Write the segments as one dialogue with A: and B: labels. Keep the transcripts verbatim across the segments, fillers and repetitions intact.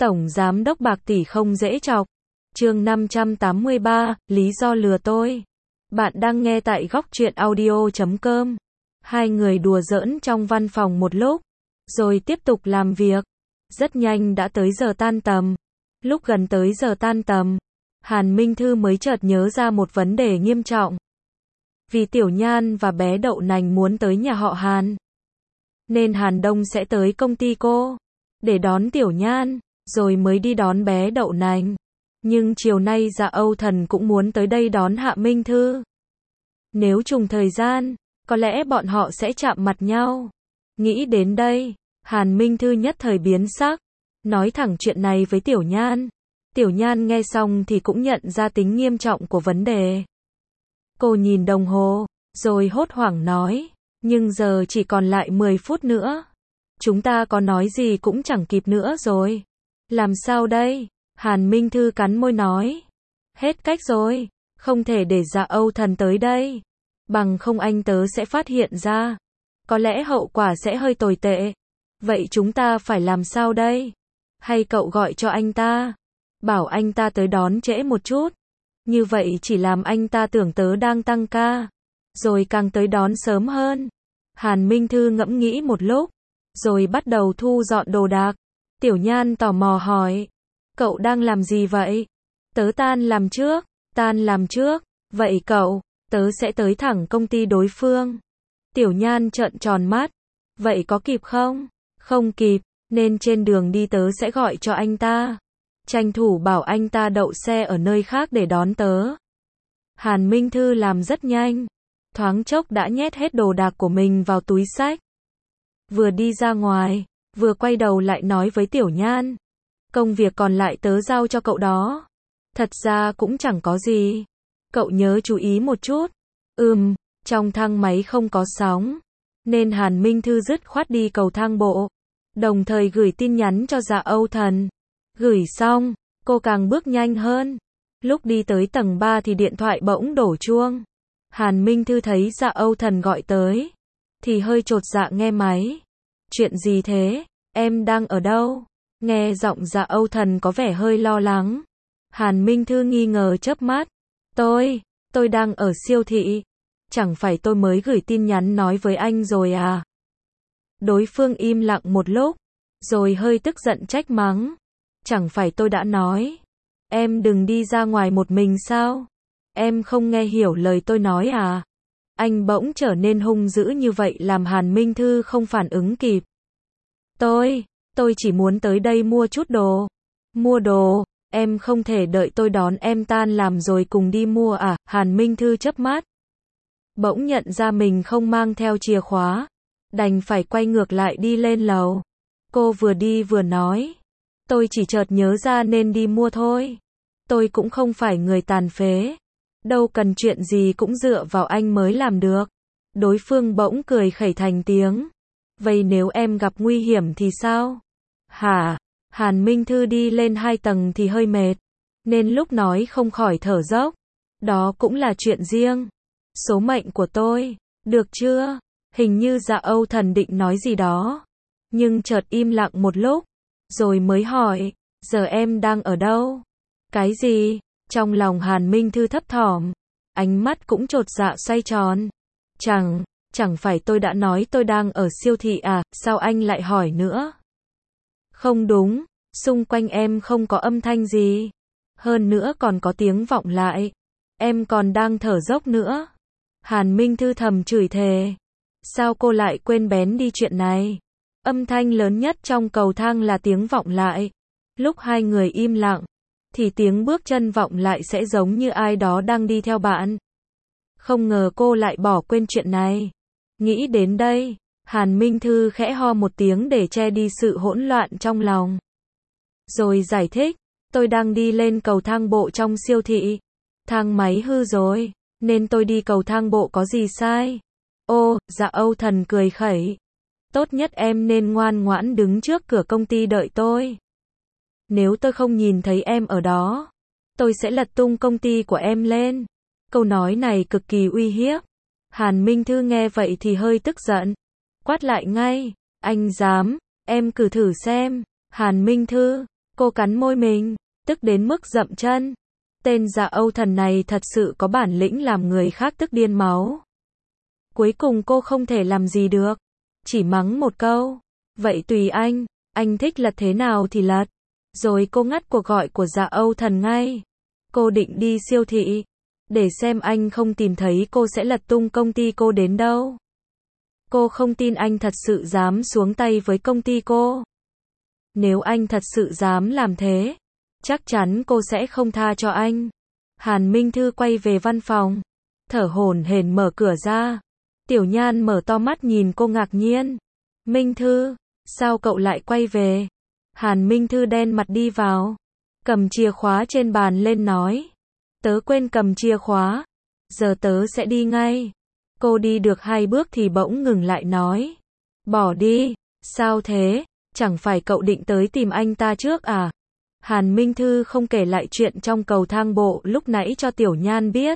A: Tổng giám đốc bạc tỷ không dễ chọc. Chương năm trăm tám mươi ba, lý do lừa tôi. Bạn đang nghe tại góc truyện audio chấm com. Hai người đùa giỡn trong văn phòng một lúc, rồi tiếp tục làm việc. Rất nhanh đã tới giờ tan tầm. Lúc gần tới giờ tan tầm, Hàn Minh Thư mới chợt nhớ ra một vấn đề nghiêm trọng. Vì Tiểu Nhan và bé Đậu Nành muốn tới nhà họ Hàn, nên Hàn Đông sẽ tới công ty cô để đón Tiểu Nhan, rồi mới đi đón bé Đậu Nành. Nhưng chiều nay Dạ Âu Thần cũng muốn tới đây đón Hạ Minh Thư. Nếu trùng thời gian, có lẽ bọn họ sẽ chạm mặt nhau. Nghĩ đến đây, Hàn Minh Thư nhất thời biến sắc, nói thẳng chuyện này với Tiểu Nhan. Tiểu Nhan nghe xong thì cũng nhận ra tính nghiêm trọng của vấn đề. Cô nhìn đồng hồ, rồi hốt hoảng nói, nhưng giờ chỉ còn lại mười phút nữa. Chúng ta có nói gì cũng chẳng kịp nữa rồi. Làm sao đây? Hàn Minh Thư cắn môi nói. Hết cách rồi, không thể để Dạ Âu Thần tới đây. Bằng không anh tớ sẽ phát hiện ra. Có lẽ hậu quả sẽ hơi tồi tệ. Vậy chúng ta phải làm sao đây? Hay cậu gọi cho anh ta, bảo anh ta tới đón trễ một chút. Như vậy chỉ làm anh ta tưởng tớ đang tăng ca, rồi càng tới đón sớm hơn. Hàn Minh Thư ngẫm nghĩ một lúc, rồi bắt đầu thu dọn đồ đạc. Tiểu Nhan tò mò hỏi, cậu đang làm gì vậy? Tớ tan làm trước. Tan làm trước? Vậy cậu, tớ sẽ tới thẳng công ty đối phương. Tiểu Nhan trợn tròn mắt, vậy có kịp không? Không kịp, nên trên đường đi tớ sẽ gọi cho anh ta. Tranh thủ bảo anh ta đậu xe ở nơi khác để đón tớ. Hàn Minh Thư làm rất nhanh, thoáng chốc đã nhét hết đồ đạc của mình vào túi xách. Vừa đi ra ngoài, vừa quay đầu lại nói với Tiểu Nhan, công việc còn lại tớ giao cho cậu đó. Thật ra cũng chẳng có gì, cậu nhớ chú ý một chút. Ừm, trong thang máy không có sóng, nên Hàn Minh Thư dứt khoát đi cầu thang bộ, đồng thời gửi tin nhắn cho Dạ Âu Thần. Gửi xong, cô càng bước nhanh hơn. Lúc đi tới tầng ba thì điện thoại bỗng đổ chuông. Hàn Minh Thư thấy Dạ Âu Thần gọi tới, thì hơi chột dạ nghe máy. Chuyện gì thế? Em đang ở đâu? Nghe giọng Dạ Âu Thần có vẻ hơi lo lắng. Hàn Minh Thư nghi ngờ chớp mắt. Tôi, tôi đang ở siêu thị. Chẳng phải tôi mới gửi tin nhắn nói với anh rồi à? Đối phương im lặng một lúc, rồi hơi tức giận trách mắng. Chẳng phải tôi đã nói, em đừng đi ra ngoài một mình sao? Em không nghe hiểu lời tôi nói à? Anh bỗng trở nên hung dữ như vậy làm Hàn Minh Thư không phản ứng kịp. Tôi, tôi chỉ muốn tới đây mua chút đồ. Mua đồ, em không thể đợi tôi đón em tan làm rồi cùng đi mua à? Hàn Minh Thư chớp mắt, bỗng nhận ra mình không mang theo chìa khóa, đành phải quay ngược lại đi lên lầu. Cô vừa đi vừa nói, tôi chỉ chợt nhớ ra nên đi mua thôi. Tôi cũng không phải người tàn phế, đâu cần chuyện gì cũng dựa vào anh mới làm được. Đối phương bỗng cười khẩy thành tiếng. Vậy nếu em gặp nguy hiểm thì sao? Hả? Hàn Minh Thư đi lên hai tầng thì hơi mệt, nên lúc nói không khỏi thở dốc. Đó cũng là chuyện riêng. Số mệnh của tôi, được chưa? Hình như Dạ Âu Thần định nói gì đó, nhưng chợt im lặng một lúc, rồi mới hỏi, giờ em đang ở đâu? Cái gì? Trong lòng Hàn Minh Thư thấp thỏm, ánh mắt cũng chột dạ xoay tròn. Chẳng, chẳng phải tôi đã nói tôi đang ở siêu thị à, sao anh lại hỏi nữa? Không đúng, xung quanh em không có âm thanh gì. Hơn nữa còn có tiếng vọng lại. Em còn đang thở dốc nữa. Hàn Minh Thư thầm chửi thề. Sao cô lại quên bén đi chuyện này? Âm thanh lớn nhất trong cầu thang là tiếng vọng lại. Lúc hai người im lặng, thì tiếng bước chân vọng lại sẽ giống như ai đó đang đi theo bạn. Không ngờ cô lại bỏ quên chuyện này. Nghĩ đến đây, Hàn Minh Thư khẽ ho một tiếng để che đi sự hỗn loạn trong lòng. Rồi giải thích, tôi đang đi lên cầu thang bộ trong siêu thị. Thang máy hư rồi, nên tôi đi cầu thang bộ có gì sai? Ô, Dạ Âu Thần cười khẩy. Tốt nhất em nên ngoan ngoãn đứng trước cửa công ty đợi tôi. Nếu tôi không nhìn thấy em ở đó, tôi sẽ lật tung công ty của em lên. Câu nói này cực kỳ uy hiếp. Hàn Minh Thư nghe vậy thì hơi tức giận, quát lại ngay, anh dám, em cứ thử xem. Hàn Minh Thư, Cô cắn môi mình, tức đến mức dậm chân. Tên Dạ Âu Thần này thật sự có bản lĩnh làm người khác tức điên máu. Cuối cùng cô không thể làm gì được, chỉ mắng một câu. Vậy tùy anh, anh thích lật thế nào thì lật. Rồi cô ngắt cuộc gọi của Dạ Âu Thần ngay. Cô định đi siêu thị, để xem anh không tìm thấy cô sẽ lật tung công ty cô đến đâu. Cô không tin anh thật sự dám xuống tay với công ty cô. Nếu anh thật sự dám làm thế, chắc chắn cô sẽ không tha cho anh. Hàn Minh Thư quay về văn phòng, thở hổn hển mở cửa ra. Tiểu Nhan mở to mắt nhìn cô ngạc nhiên. Minh Thư, sao cậu lại quay về? Hàn Minh Thư đen mặt đi vào, cầm chìa khóa trên bàn lên nói. Tớ quên cầm chìa khóa, giờ tớ sẽ đi ngay. Cô đi được hai bước thì bỗng ngừng lại nói. Bỏ đi, sao thế, chẳng phải cậu định tới tìm anh ta trước à? Hàn Minh Thư không kể lại chuyện trong cầu thang bộ lúc nãy cho Tiểu Nhan biết.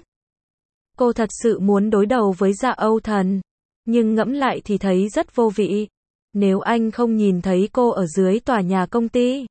A: Cô thật sự muốn đối đầu với Dạ Âu Thần, nhưng ngẫm lại thì thấy rất vô vị. Nếu anh không nhìn thấy cô ở dưới tòa nhà công ty,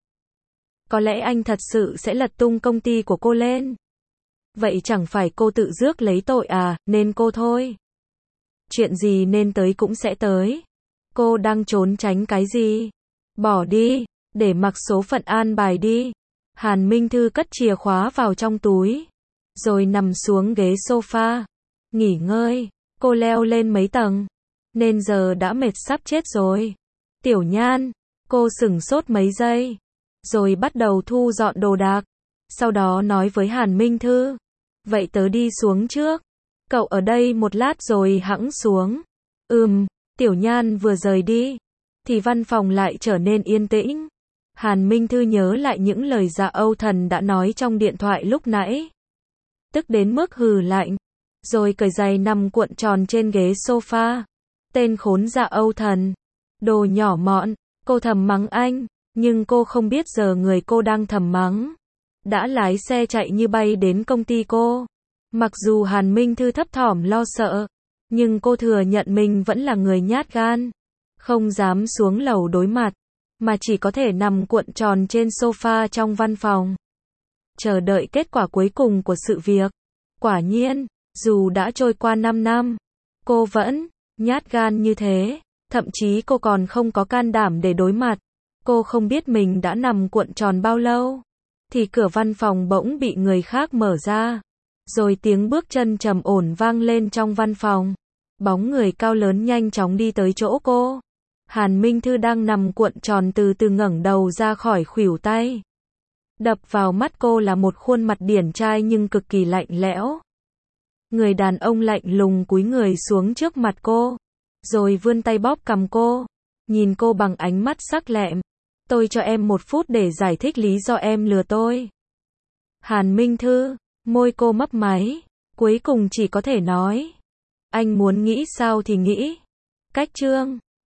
A: có lẽ anh thật sự sẽ lật tung công ty của cô lên. Vậy chẳng phải cô tự rước lấy tội à, nên cô thôi. Chuyện gì nên tới cũng sẽ tới. Cô đang trốn tránh cái gì? Bỏ đi, để mặc số phận an bài đi. Hàn Minh Thư cất chìa khóa vào trong túi, rồi nằm xuống ghế sofa, nghỉ ngơi. Cô leo lên mấy tầng, nên giờ đã mệt sắp chết rồi. Tiểu Nhan, cô sửng sốt mấy giây, rồi bắt đầu thu dọn đồ đạc. Sau đó nói với Hàn Minh Thư, vậy tớ đi xuống trước. Cậu ở đây một lát rồi hẵng xuống. Ừm, Tiểu Nhan vừa rời đi, thì văn phòng lại trở nên yên tĩnh. Hàn Minh Thư nhớ lại những lời Dạ Âu Thần đã nói trong điện thoại lúc nãy. Tức đến mức hừ lạnh, rồi cởi giày nằm cuộn tròn trên ghế sofa. Tên khốn Dạ Âu Thần, đồ nhỏ mọn, cô thầm mắng anh, nhưng cô không biết giờ người cô đang thầm mắng đã lái xe chạy như bay đến công ty cô. Mặc dù Hàn Minh Thư thấp thỏm lo sợ, nhưng cô thừa nhận mình vẫn là người nhát gan, không dám xuống lầu đối mặt, mà chỉ có thể nằm cuộn tròn trên sofa trong văn phòng, chờ đợi kết quả cuối cùng của sự việc. Quả nhiên, dù đã trôi qua năm năm, cô vẫn nhát gan như thế, thậm chí cô còn không có can đảm để đối mặt. Cô không biết mình đã nằm cuộn tròn bao lâu, thì cửa văn phòng bỗng bị người khác mở ra, rồi tiếng bước chân trầm ổn vang lên trong văn phòng. Bóng người cao lớn nhanh chóng đi tới chỗ cô. Hàn Minh Thư đang nằm cuộn tròn từ từ ngẩng đầu ra khỏi khuỷu tay. Đập vào mắt cô là một khuôn mặt điển trai nhưng cực kỳ lạnh lẽo. Người đàn ông lạnh lùng cúi người xuống trước mặt cô, rồi vươn tay bóp cằm cô, nhìn cô bằng ánh mắt sắc lẹm. Tôi cho em một phút để giải thích lý do em lừa tôi. Hàn Minh Thư, môi cô mấp máy, cuối cùng chỉ có thể nói. Anh muốn nghĩ sao thì nghĩ. Cách chương